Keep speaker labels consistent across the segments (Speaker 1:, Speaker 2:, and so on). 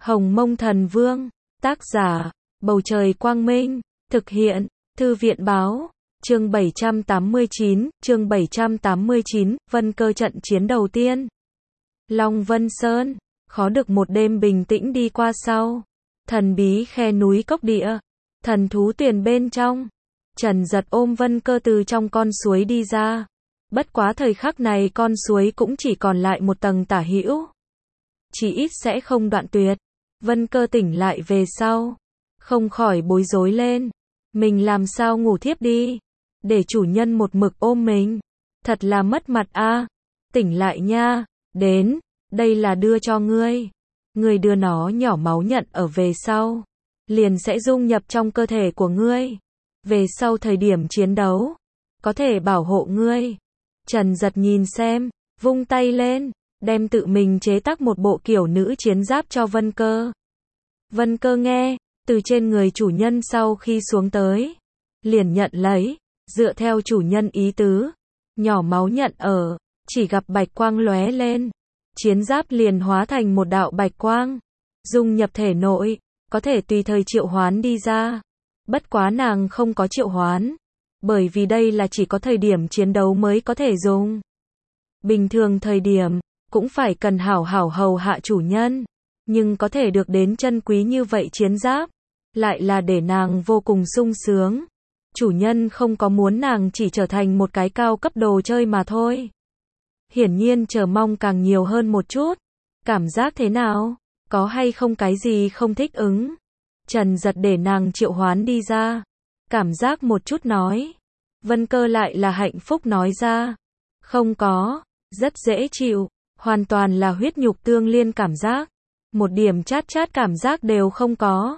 Speaker 1: Hồng Mông Thần Vương, tác giả, Bầu Trời Quang Minh, thực hiện, Thư viện Báo, chương 789, Vân Cơ trận chiến đầu tiên. Long Vân Sơn, khó được một đêm bình tĩnh đi qua sau. Thần bí khe núi cốc địa, thần thú tuyền bên trong. Trần Giật ôm Vân Cơ từ trong con suối đi ra. Bất quá thời khắc này con suối cũng chỉ còn lại một tầng tả hữu. Chỉ ít sẽ không đoạn tuyệt. Vân Cơ tỉnh lại về sau, không khỏi bối rối lên. Mình làm sao ngủ thiếp đi, để chủ nhân một mực ôm mình. Thật là mất mặt a. Tỉnh lại nha, đến, đây là đưa cho ngươi. Ngươi đưa nó nhỏ máu nhận ở về sau, liền sẽ dung nhập trong cơ thể của ngươi. Về sau thời điểm chiến đấu, có thể bảo hộ ngươi. Trần Giật nhìn xem, vung tay lên, đem tự mình chế tác một bộ kiểu nữ chiến giáp cho Vân Cơ. Vân Cơ nghe, từ trên người chủ nhân sau khi xuống tới, liền nhận lấy, dựa theo chủ nhân ý tứ, nhỏ máu nhận ở, chỉ gặp bạch quang lóe lên, chiến giáp liền hóa thành một đạo bạch quang, dung nhập thể nội, có thể tùy thời triệu hoán đi ra. Bất quá nàng không có triệu hoán, bởi vì đây là chỉ có thời điểm chiến đấu mới có thể dùng. Bình thường thời điểm, cũng phải cần hảo hảo hầu hạ chủ nhân, nhưng có thể được đến chân quý như vậy chiến giáp, lại là để nàng vô cùng sung sướng. Chủ nhân không có muốn nàng chỉ trở thành một cái cao cấp đồ chơi mà thôi. Hiển nhiên chờ mong càng nhiều hơn một chút. Cảm giác thế nào? Có hay không cái gì không thích ứng? Trần Giật để nàng triệu hoán đi ra. Cảm giác một chút nói. Vân Cơ lại là hạnh phúc nói ra. Không có, rất dễ chịu, hoàn toàn là huyết nhục tương liên cảm giác. Một điểm chát chát cảm giác đều không có.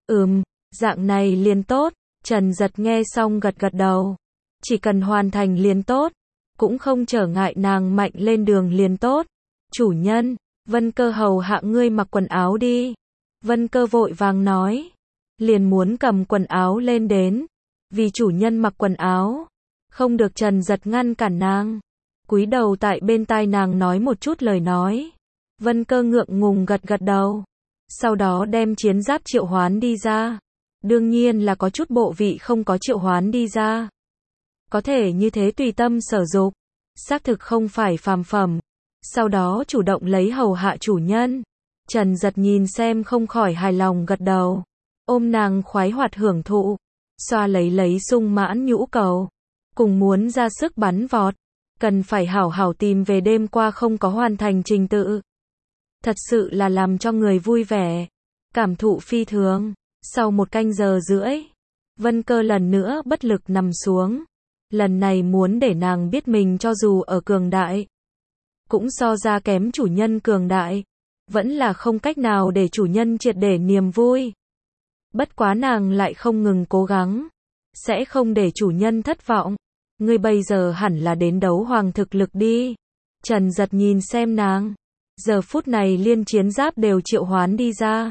Speaker 1: Dạng này liền tốt. Trần Giật nghe xong gật gật đầu. Chỉ cần hoàn thành liền tốt, cũng không trở ngại nàng mạnh lên đường liền tốt. Chủ nhân, Vân Cơ hầu hạ ngươi mặc quần áo đi. Vân Cơ vội vàng nói. Liền muốn cầm quần áo lên đến. Vì chủ nhân mặc quần áo. Không được Trần Giật ngăn cản nàng. Cúi đầu tại bên tai nàng nói một chút lời nói. Vân Cơ ngượng ngùng gật gật đầu. Sau đó đem chiến giáp triệu hoán đi ra. Đương nhiên là có chút bộ vị không có triệu hoán đi ra. Có thể như thế tùy tâm sở dục. Xác thực không phải phàm phẩm. Sau đó chủ động lấy hầu hạ chủ nhân. Trần Giật nhìn xem không khỏi hài lòng gật đầu. Ôm nàng khoái hoạt hưởng thụ. Xoa lấy sung mãn nhũ cầu. Cùng muốn ra sức bắn vọt. Cần phải hảo hảo tìm về đêm qua không có hoàn thành trình tự. Thật sự là làm cho người vui vẻ. Cảm thụ phi thường. Sau 1 canh giờ rưỡi, Vân Cơ lần nữa bất lực nằm xuống. Lần này muốn để nàng biết mình cho dù ở cường đại, cũng so ra kém chủ nhân cường đại. Vẫn là không cách nào để chủ nhân triệt để niềm vui. Bất quá nàng lại không ngừng cố gắng. Sẽ không để chủ nhân thất vọng. Ngươi bây giờ hẳn là đến đấu hoàng thực lực đi. Trần Giật nhìn xem nàng. Giờ phút này liên chiến giáp đều triệu hoán đi ra.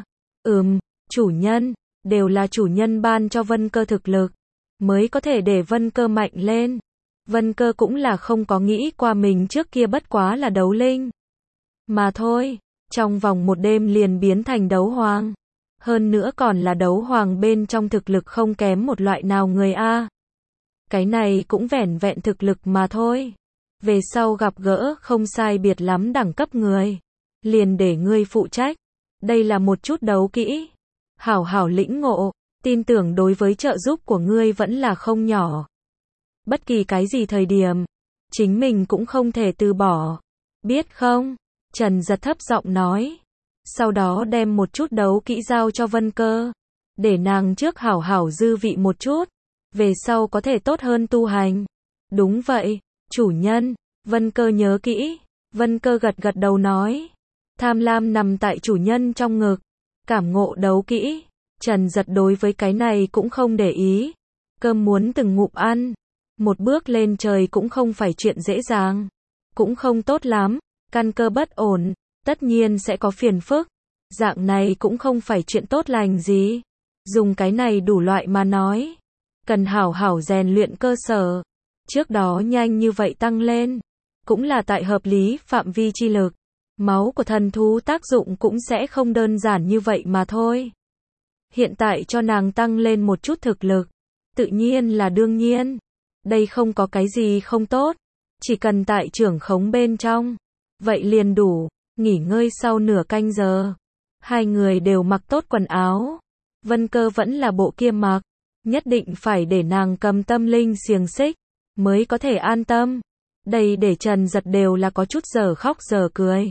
Speaker 1: Chủ nhân, đều là chủ nhân ban cho Vân Cơ thực lực, mới có thể để Vân Cơ mạnh lên. Vân Cơ cũng là không có nghĩ qua mình trước kia bất quá là đấu linh mà thôi, trong vòng một đêm liền biến thành đấu hoàng. Hơn nữa còn là đấu hoàng bên trong thực lực không kém một loại nào người a. Cái này cũng vẻn vẹn thực lực mà thôi. Về sau gặp gỡ không sai biệt lắm đẳng cấp người, liền để ngươi phụ trách. Đây là một chút đấu kỹ. Hảo hảo lĩnh ngộ, tin tưởng đối với trợ giúp của ngươi vẫn là không nhỏ. Bất kỳ cái gì thời điểm, chính mình cũng không thể từ bỏ. Biết không? Trần Giật thấp giọng nói. Sau đó đem một chút đấu kỹ giao cho Vân Cơ. Để nàng trước hảo hảo dư vị một chút. Về sau có thể tốt hơn tu hành. Đúng vậy, chủ nhân. Vân Cơ nhớ kỹ. Vân Cơ gật gật đầu nói. Tham lam nằm tại chủ nhân trong ngực. Cảm ngộ đấu kỹ. Trần Giật đối với cái này cũng không để ý. Cơm muốn từng ngụm ăn. Một bước lên trời cũng không phải chuyện dễ dàng. Cũng không tốt lắm. Căn cơ bất ổn, tất nhiên sẽ có phiền phức. Dạng này cũng không phải chuyện tốt lành gì. Dùng cái này đủ loại mà nói. Cần hảo hảo rèn luyện cơ sở. Trước đó nhanh như vậy tăng lên. Cũng là tại hợp lý phạm vi chi lực. Máu của thần thú tác dụng cũng sẽ không đơn giản như vậy mà thôi. Hiện tại cho nàng tăng lên một chút thực lực, tự nhiên là đương nhiên. Đây không có cái gì không tốt, chỉ cần tại trưởng khống bên trong, vậy liền đủ. Nghỉ ngơi sau nửa canh giờ, hai người đều mặc tốt quần áo. Vân Cơ vẫn là bộ kia mặc, nhất định phải để nàng cầm tâm linh xiềng xích, mới có thể an tâm. Đây để Trần Giật đều là có chút giờ khóc giờ cười.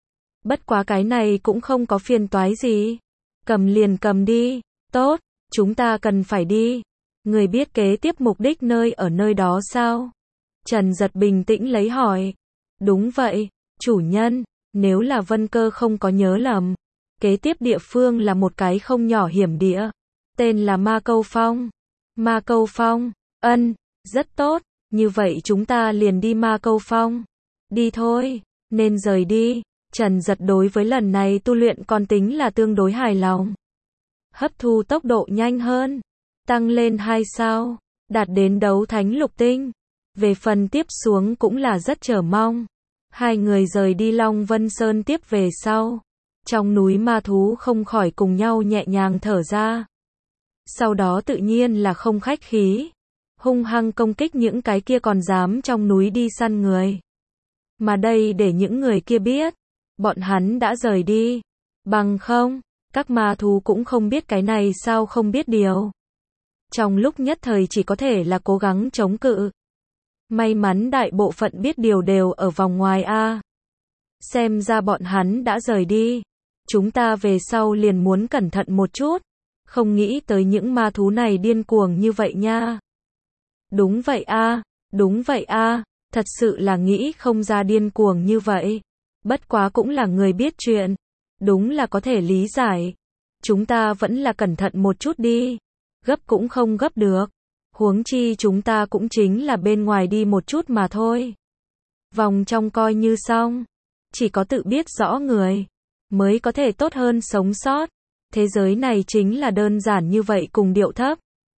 Speaker 1: Bất quá cái này cũng không có phiền toái gì. Cầm liền cầm đi, tốt, chúng ta cần phải đi. Người biết kế tiếp mục đích nơi ở nơi đó sao? Trần Giật bình tĩnh lấy hỏi. Đúng vậy, chủ nhân, nếu là Vân Cơ không có nhớ lầm. Kế tiếp địa phương là một cái không nhỏ hiểm địa. Tên là Ma Câu Phong. Ma Câu Phong, rất tốt, như vậy chúng ta liền đi Ma Câu Phong. Đi thôi, nên rời đi. Trần Giật đối với lần này tu luyện còn tính là tương đối hài lòng. Hấp thu tốc độ nhanh hơn, tăng lên 2 sao, đạt đến đấu thánh lục tinh. Về phần tiếp xuống cũng là rất chờ mong. Hai người rời đi Long Vân Sơn tiếp về sau. Trong núi ma thú không khỏi cùng nhau nhẹ nhàng thở ra. Sau đó tự nhiên là không khách khí, hung hăng công kích những cái kia còn dám trong núi đi săn người. Mà đây để những người kia biết, bọn hắn đã rời đi. Bằng không, các ma thú cũng không biết cái này sao không biết điều. Trong lúc nhất thời chỉ có thể là cố gắng chống cự. May mắn đại bộ phận biết điều đều ở vòng ngoài a. Xem ra bọn hắn đã rời đi. Chúng ta về sau liền muốn cẩn thận một chút. Không nghĩ tới những ma thú này điên cuồng như vậy nha. Đúng vậy a, đúng vậy a, thật sự là nghĩ không ra điên cuồng như vậy. Bất quá cũng là người biết chuyện. Đúng là có thể lý giải. Chúng ta vẫn là cẩn thận một chút đi. Gấp cũng không gấp được. Huống chi chúng ta cũng chính là bên ngoài đi một chút mà thôi. Vòng trong coi như xong. Chỉ có tự biết rõ người mới có thể tốt hơn sống sót. Thế giới này chính là đơn giản như vậy cùng điệu thấp.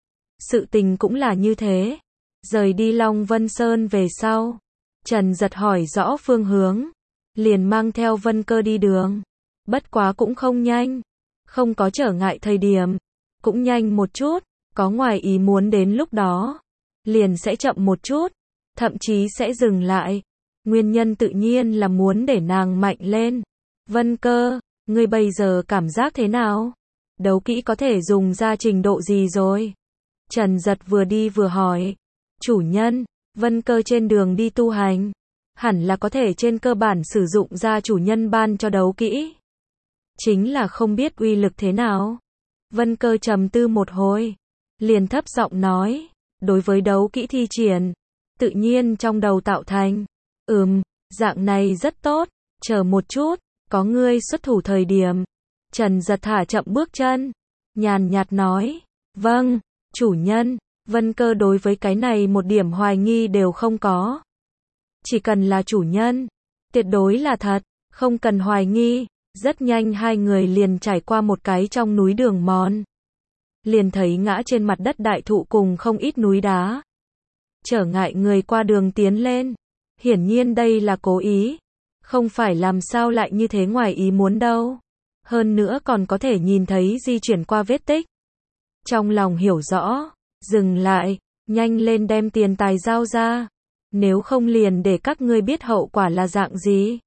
Speaker 1: Sự tình cũng là như thế. Rời đi Long Vân Sơn về sau, Trần Giật hỏi rõ phương hướng, liền mang theo Vân Cơ đi đường. Bất quá cũng không nhanh, không có trở ngại thời điểm, cũng nhanh một chút, có ngoài ý muốn đến lúc đó, liền sẽ chậm một chút, thậm chí sẽ dừng lại. Nguyên nhân tự nhiên là muốn để nàng mạnh lên. Vân Cơ, ngươi bây giờ cảm giác thế nào? Đấu kỹ có thể dùng ra trình độ gì rồi? Trần Giật vừa đi vừa hỏi. Chủ nhân, Vân Cơ trên đường đi tu hành, hẳn là có thể trên cơ bản sử dụng ra chủ nhân ban cho đấu kỹ. Chính là không biết uy lực thế nào. Vân Cơ trầm tư một hồi, liền thấp giọng nói, đối với đấu kỹ thi triển, tự nhiên trong đầu tạo thành. Dạng này rất tốt, chờ một chút, có ngươi xuất thủ thời điểm. Trần Giật thả chậm bước chân, nhàn nhạt nói, vâng, chủ nhân. Vân Cơ đối với cái này một điểm hoài nghi đều không có. Chỉ cần là chủ nhân, tuyệt đối là thật, không cần hoài nghi. Rất nhanh hai người liền trải qua một cái trong núi đường mòn. Liền thấy ngã trên mặt đất đại thụ cùng không ít núi đá. Trở ngại người qua đường tiến lên. Hiển nhiên đây là cố ý. Không phải làm sao lại như thế ngoài ý muốn đâu. Hơn nữa còn có thể nhìn thấy di chuyển qua vết tích. Trong lòng hiểu rõ. Dừng lại, nhanh lên đem tiền tài giao ra. Nếu không liền để các ngươi biết hậu quả là dạng gì.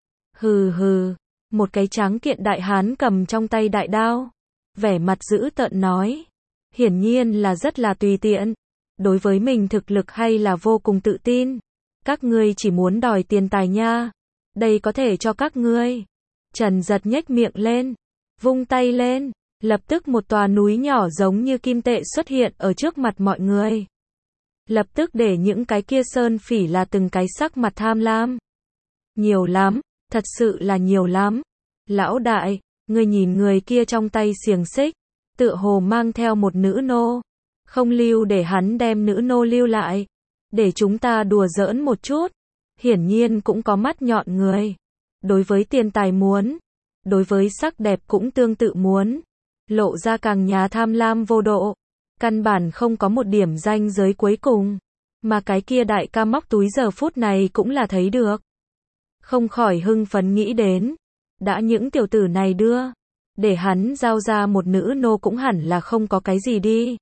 Speaker 1: Hừ hừ, một cái tráng kiện đại hán cầm trong tay đại đao. Vẻ mặt dữ tợn nói. Hiển nhiên là rất là tùy tiện. Đối với mình thực lực hay là vô cùng tự tin. Các ngươi chỉ muốn đòi tiền tài nha. Đây có thể cho các ngươi. Trần Giật nhếch miệng lên, vung tay lên. Lập tức một tòa núi nhỏ giống như kim tệ xuất hiện ở trước mặt mọi người. Lập tức để những cái kia sơn phỉ là từng cái sắc mặt tham lam. Nhiều lắm, thật sự là nhiều lắm. Lão đại, ngươi nhìn người kia trong tay xiềng xích, tựa hồ mang theo một nữ nô. Không lưu để hắn đem nữ nô lưu lại. Để chúng ta đùa giỡn một chút. Hiển nhiên cũng có mắt nhọn người. Đối với tiền tài muốn. Đối với sắc đẹp cũng tương tự muốn. Lộ ra càng nhà tham lam vô độ. Căn bản không có một điểm ranh giới cuối cùng. Mà cái kia đại ca móc túi giờ phút này cũng là thấy được. không khỏi hưng phấn nghĩ đến, đã những tiểu tử này đưa, để hắn giao ra một nữ nô cũng hẳn là không có cái gì đi.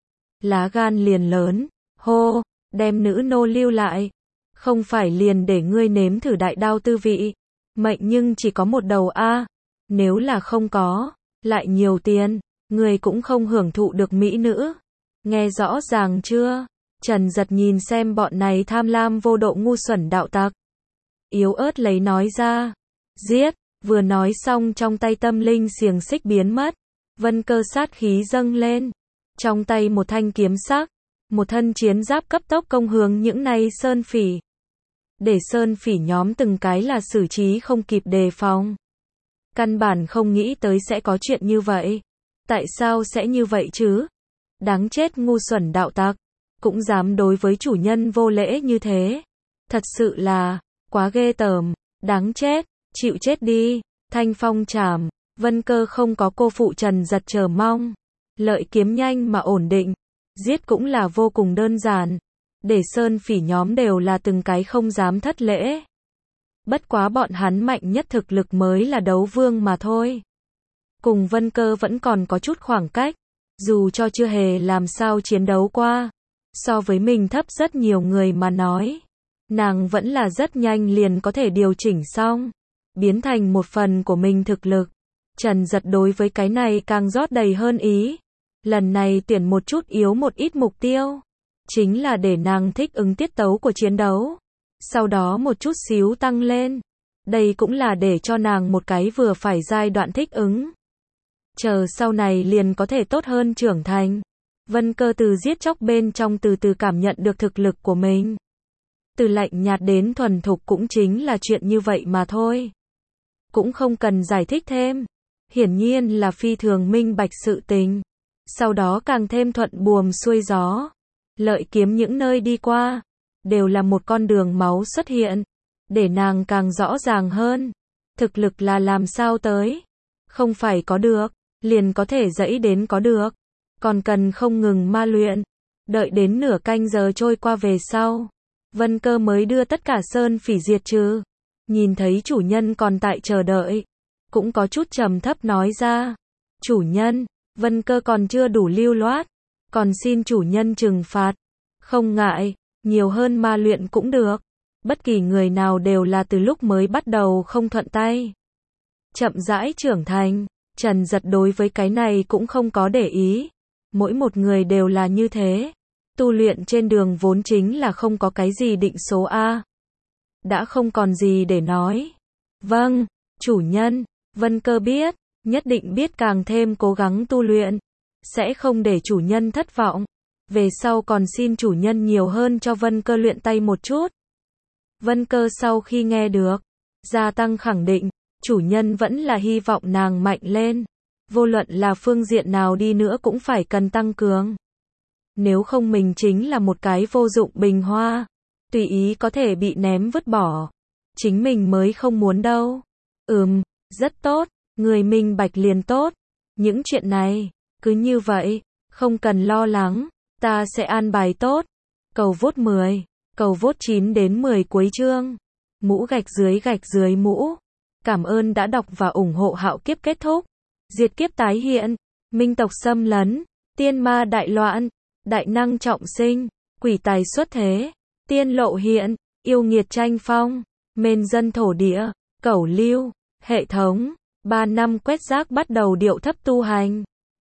Speaker 1: Lá gan liền lớn, hô, đem nữ nô lưu lại, không phải liền để ngươi nếm thử đại đao tư vị, mệnh nhưng chỉ có một đầu a, nếu là không có, lại nhiều tiền, ngươi cũng không hưởng thụ được mỹ nữ. Nghe rõ ràng chưa? Trần Giật nhìn xem bọn này tham lam vô độ ngu xuẩn đạo tặc. Yếu ớt lấy nói ra, giết, vừa nói xong trong tay tâm linh xiềng xích biến mất, Vân Cơ sát khí dâng lên, trong tay một thanh kiếm sắc, một thân chiến giáp cấp tốc công hướng những này sơn phỉ. Để sơn phỉ nhóm từng cái là xử trí không kịp đề phòng. Căn bản không nghĩ tới sẽ có chuyện như vậy. Tại sao sẽ như vậy chứ? Đáng chết ngu xuẩn đạo tặc, cũng dám đối với chủ nhân vô lễ như thế. Thật sự là, quá ghê tởm, đáng chết, chịu chết đi, thanh phong trảm, Vân Cơ không có cô phụ Trần Giật chờ mong. Lợi kiếm nhanh mà ổn định, giết cũng là vô cùng đơn giản. Để sơn phỉ nhóm đều là từng cái không dám thất lễ. Bất quá bọn hắn mạnh nhất thực lực mới là đấu vương mà thôi. Cùng Vân Cơ vẫn còn có chút khoảng cách, dù cho chưa hề làm sao chiến đấu qua. So với mình thấp rất nhiều người mà nói, nàng vẫn là rất nhanh liền có thể điều chỉnh xong, biến thành một phần của mình thực lực. Trần Giật đối với cái này càng rót đầy hơn ý. Lần này tuyển một chút yếu một ít mục tiêu, chính là để nàng thích ứng tiết tấu của chiến đấu, sau đó một chút xíu tăng lên. Đây cũng là để cho nàng một cái vừa phải giai đoạn thích ứng. Chờ sau này liền có thể tốt hơn trưởng thành. Vân Cơ từ giết chóc bên trong từ từ cảm nhận được thực lực của mình. Từ lạnh nhạt đến thuần thục cũng chính là chuyện như vậy mà thôi. Cũng không cần giải thích thêm. Hiển nhiên là phi thường minh bạch sự tình. Sau đó càng thêm thuận buồm xuôi gió. Lợi kiếm những nơi đi qua, đều là một con đường máu xuất hiện. Để nàng càng rõ ràng hơn. Thực lực là làm sao tới. Không phải có được, liền có thể dẫy đến có được. Còn cần không ngừng ma luyện. Đợi đến nửa canh giờ trôi qua về sau, Vân Cơ mới đưa tất cả sơn phỉ diệt trừ. Nhìn thấy chủ nhân còn tại chờ đợi, cũng có chút trầm thấp nói ra. Chủ nhân, Vân Cơ còn chưa đủ lưu loát, còn xin chủ nhân trừng phạt. Không ngại, nhiều hơn ma luyện cũng được. Bất kỳ người nào đều là từ lúc mới bắt đầu không thuận tay, chậm rãi trưởng thành. Trần Giật đối với cái này cũng không có để ý. Mỗi một người đều là như thế. Tu luyện trên đường vốn chính là không có cái gì định số A. Đã không còn gì để nói. Vâng, chủ nhân, Vân Cơ biết, nhất định biết càng thêm cố gắng tu luyện. Sẽ không để chủ nhân thất vọng. Về sau còn xin chủ nhân nhiều hơn cho Vân Cơ luyện tay một chút. Vân Cơ sau khi nghe được, gia tăng khẳng định, chủ nhân vẫn là hy vọng nàng mạnh lên. Vô luận là phương diện nào đi nữa cũng phải cần tăng cường. Nếu không mình chính là một cái vô dụng bình hoa, tùy ý có thể bị ném vứt bỏ. Chính mình mới không muốn đâu. Rất tốt, người minh bạch liền tốt. Những chuyện này, cứ như vậy, không cần lo lắng, ta sẽ an bài tốt. Cầu vote 10, cầu vote 9 đến 10 cuối chương. Mũ gạch dưới mũ. Cảm ơn đã đọc và ủng hộ Hạo Kiếp kết thúc. Diệt kiếp tái hiện, minh tộc xâm lấn, tiên ma đại loạn, đại năng trọng sinh, quỷ tài xuất thế, tiên lộ hiện, yêu nghiệt tranh phong, mên dân thổ địa, cẩu lưu, hệ thống, 3 năm quét rác bắt đầu điệu thấp tu hành.